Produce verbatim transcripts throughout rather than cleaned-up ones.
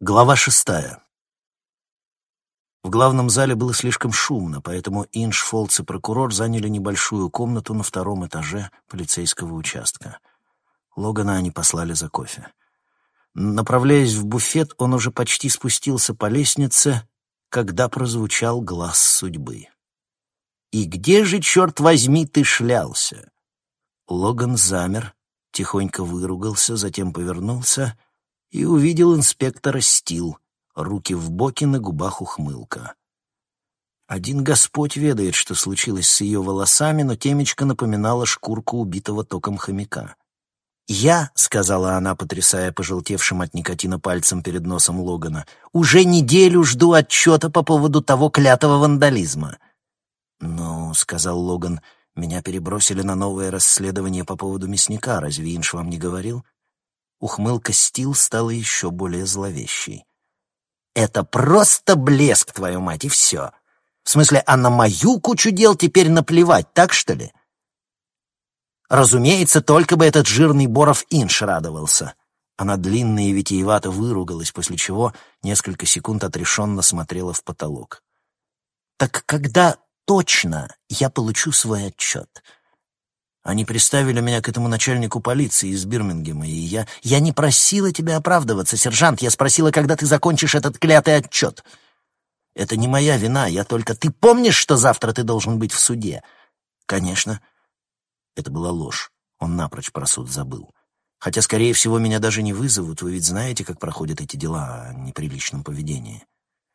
Глава шестая. В главном зале было слишком шумно, поэтому Индж, Фолтс и прокурор заняли небольшую комнату на втором этаже полицейского участка. Логана они послали за кофе. Направляясь в буфет, он уже почти спустился по лестнице, когда прозвучал глас судьбы. «И где же, черт возьми, ты шлялся?» Логан замер, тихонько выругался, затем повернулся и увидел инспектора Стил, руки в боки, на губах ухмылка. Один Господь ведает, что случилось с ее волосами, но темечко напоминало шкурку убитого током хомяка. «Я», — сказала она, потрясая пожелтевшим от никотина пальцем перед носом Логана, «уже неделю жду отчета по поводу того клятого вандализма». «Ну», — сказал Логан, — «меня перебросили на новое расследование по поводу мясника. Разве Индж вам не говорил?» Ухмылка Стил стала еще более зловещей. «Это просто блеск, твою мать, и все. В смысле, а на мою кучу дел теперь наплевать, так что ли?» «Разумеется, только бы этот жирный Боров Индж радовался». Она длинно и витиевато выругалась, после чего несколько секунд отрешенно смотрела в потолок. «Так когда точно я получу свой отчет?» Они приставили меня к этому начальнику полиции из Бирмингема, и я... Я не просила тебя оправдываться, сержант. Я спросила, когда ты закончишь этот клятый отчет. Это не моя вина, я только... Ты помнишь, что завтра ты должен быть в суде? Конечно. Это была ложь. Он напрочь про суд забыл. Хотя, скорее всего, меня даже не вызовут. Вы ведь знаете, как проходят эти дела о неприличном поведении.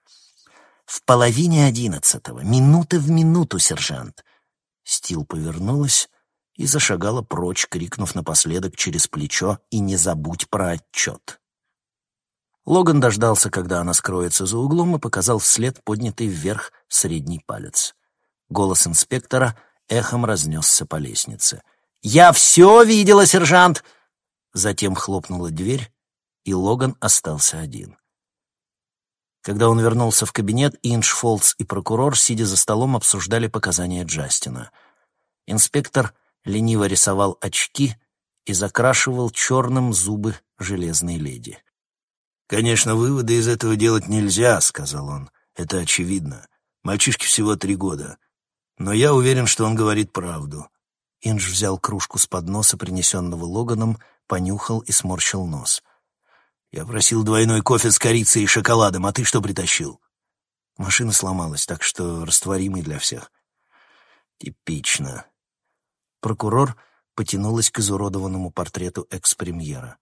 В половине одиннадцатого, минута в минуту, сержант. Стил повернулась и зашагала прочь, крикнув напоследок через плечо: «И не забудь про отчет». Логан дождался, когда она скроется за углом, и показал вслед поднятый вверх средний палец. Голос инспектора эхом разнесся по лестнице. «Я все видела, сержант!» Затем хлопнула дверь, и Логан остался один. Когда он вернулся в кабинет, Индж, Фолтс и прокурор, сидя за столом, обсуждали показания Джастина. Инспектор лениво рисовал очки и закрашивал черным зубы железной леди. «Конечно, выводы из этого делать нельзя», — сказал он. «Это очевидно. Мальчишке всего три года. Но я уверен, что он говорит правду». Индж взял кружку с подноса, принесенного Логаном, понюхал и сморщил нос. «Я просил двойной кофе с корицей и шоколадом, а ты что притащил?» «Машина сломалась, так что растворимый для всех». «Типично». Прокурор потянулась к изуродованному портрету экс-премьера.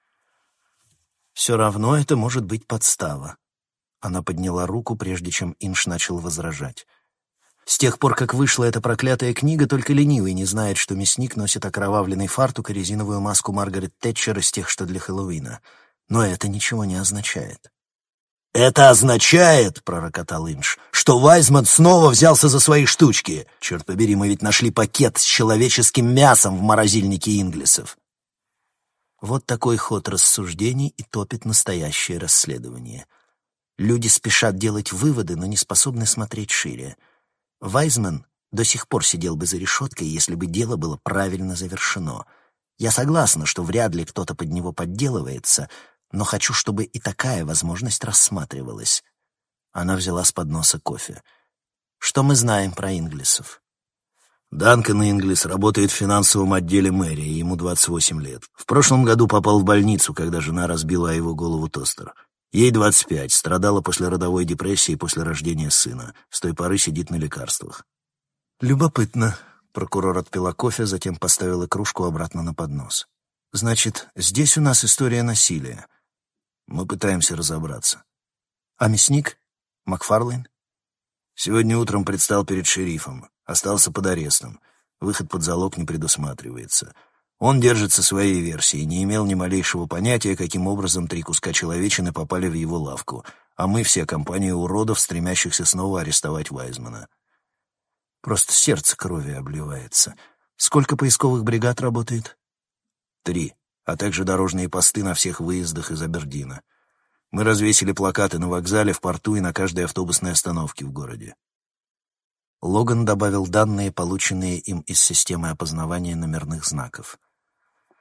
«Все равно это может быть подстава». Она подняла руку, прежде чем Индж начал возражать. «С тех пор, как вышла эта проклятая книга, только ленивый не знает, что мясник носит окровавленный фартук и резиновую маску Маргарет Тэтчер из тех, что для Хэллоуина. Но это ничего не означает». «Это означает, — пророкотал Индж, — что Вайзман снова взялся за свои штучки. Черт побери, мы ведь нашли пакет с человеческим мясом в морозильнике Инглисов». Вот такой ход рассуждений и топит настоящее расследование. Люди спешат делать выводы, но не способны смотреть шире. Вайзман до сих пор сидел бы за решеткой, если бы дело было правильно завершено. Я согласна, что вряд ли кто-то под него подделывается, но хочу, чтобы и такая возможность рассматривалась. Она взяла с подноса кофе. «Что мы знаем про Инглисов?» «Данкан Инглис работает в финансовом отделе мэрии, ему двадцать восемь лет. В прошлом году попал в больницу, когда жена разбила о его голову тостер. Ей двадцать пять, страдала после родовой депрессии после рождения сына. С той поры сидит на лекарствах». «Любопытно». Прокурор отпила кофе, затем поставила кружку обратно на поднос. «Значит, здесь у нас история насилия». «Мы пытаемся разобраться». «А мясник? Макфарлейн?» «Сегодня утром предстал перед шерифом. Остался под арестом. Выход под залог не предусматривается. Он держится своей версии и не имел ни малейшего понятия, каким образом три куска человечины попали в его лавку, а мы все компания уродов, стремящихся снова арестовать Вайзмана». «Просто сердце крови обливается. Сколько поисковых бригад работает?» «Три, а также дорожные посты на всех выездах из Абердина. Мы развесили плакаты на вокзале, в порту и на каждой автобусной остановке в городе». Логан добавил данные, полученные им из системы опознавания номерных знаков.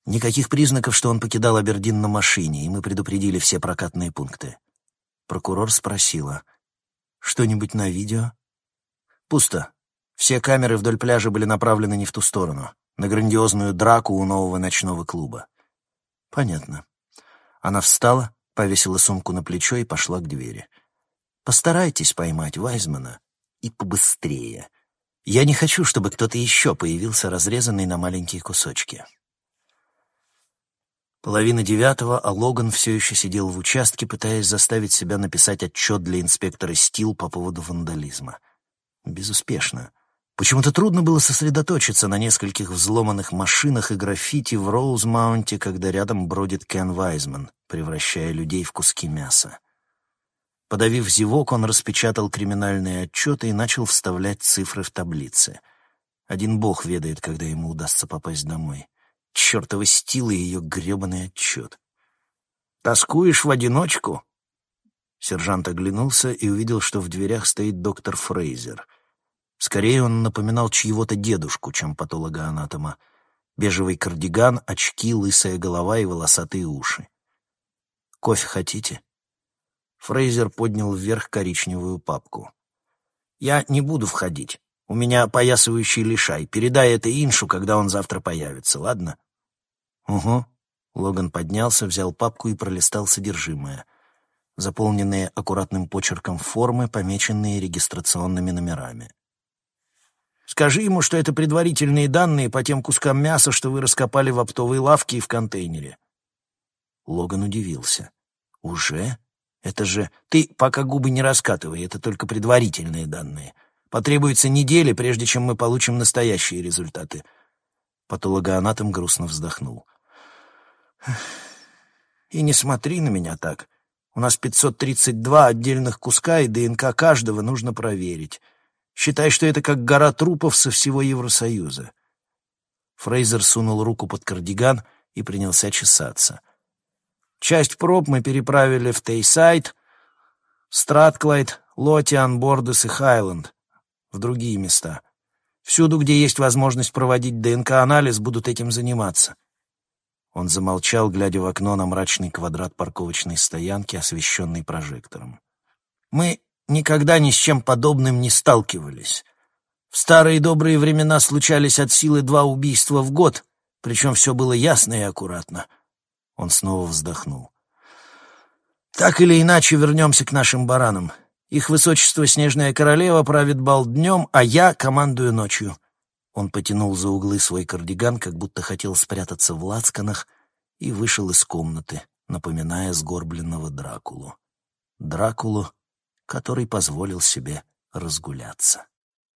Никаких признаков, что он покидал Абердин на машине, и мы предупредили все прокатные пункты. Прокурор спросила: «Что-нибудь на видео?» «Пусто. Все камеры вдоль пляжа были направлены не в ту сторону, на грандиозную драку у нового ночного клуба». «Понятно». Она встала, повесила сумку на плечо и пошла к двери. «Постарайтесь поймать Вайзмана и побыстрее. Я не хочу, чтобы кто-то еще появился, разрезанный на маленькие кусочки». Половина девятого, а Логан все еще сидел в участке, пытаясь заставить себя написать отчет для инспектора Стил по поводу вандализма. Безуспешно. Почему-то трудно было сосредоточиться на нескольких взломанных машинах и граффити в Роузмаунте, когда рядом бродит Кен Вайзман, превращая людей в куски мяса. Подавив зевок, он распечатал криминальные отчеты и начал вставлять цифры в таблицы. Один бог ведает, когда ему удастся попасть домой. Чёртова Стил и ее гребаный отчет. «Тоскуешь в одиночку?» Сержант оглянулся и увидел, что в дверях стоит доктор Фрейзер. Скорее он напоминал чьего-то дедушку, чем патологоанатома. Бежевый кардиган, очки, лысая голова и волосатые уши. «Кофе хотите?» Фрейзер поднял вверх коричневую папку. «Я не буду входить. У меня поясывающий лишай. Передай это Иншу, когда он завтра появится, ладно?» «Угу». Логан поднялся, взял папку и пролистал содержимое. Заполненные аккуратным почерком формы, помеченные регистрационными номерами. «Скажи ему, что это предварительные данные по тем кускам мяса, что вы раскопали в оптовой лавке и в контейнере». Логан удивился. «Уже? Это же... Ты пока губы не раскатывай, это только предварительные данные. Потребуется неделя, прежде чем мы получим настоящие результаты». Патологоанатом грустно вздохнул. «И не смотри на меня так. У нас пятьсот тридцать два отдельных куска, и ДНК каждого нужно проверить. Считай, что это как гора трупов со всего Евросоюза». Фрейзер сунул руку под кардиган и принялся чесаться. «Часть проб мы переправили в Тейсайд, Стратклайд, Лотиан, Бордес и Хайленд, в другие места. Всюду, где есть возможность проводить ДНК-анализ, будут этим заниматься». Он замолчал, глядя в окно на мрачный квадрат парковочной стоянки, освещенный прожектором. «Мы никогда ни с чем подобным не сталкивались. В старые добрые времена случались от силы два убийства в год, причем все было ясно и аккуратно». Он снова вздохнул. «Так или иначе, вернемся к нашим баранам. Их высочество Снежная Королева правит бал днем, а я командую ночью». Он потянул за углы свой кардиган, как будто хотел спрятаться в лацканах, и вышел из комнаты, напоминая сгорбленного Дракулу. Дракулу, который позволил себе разгуляться.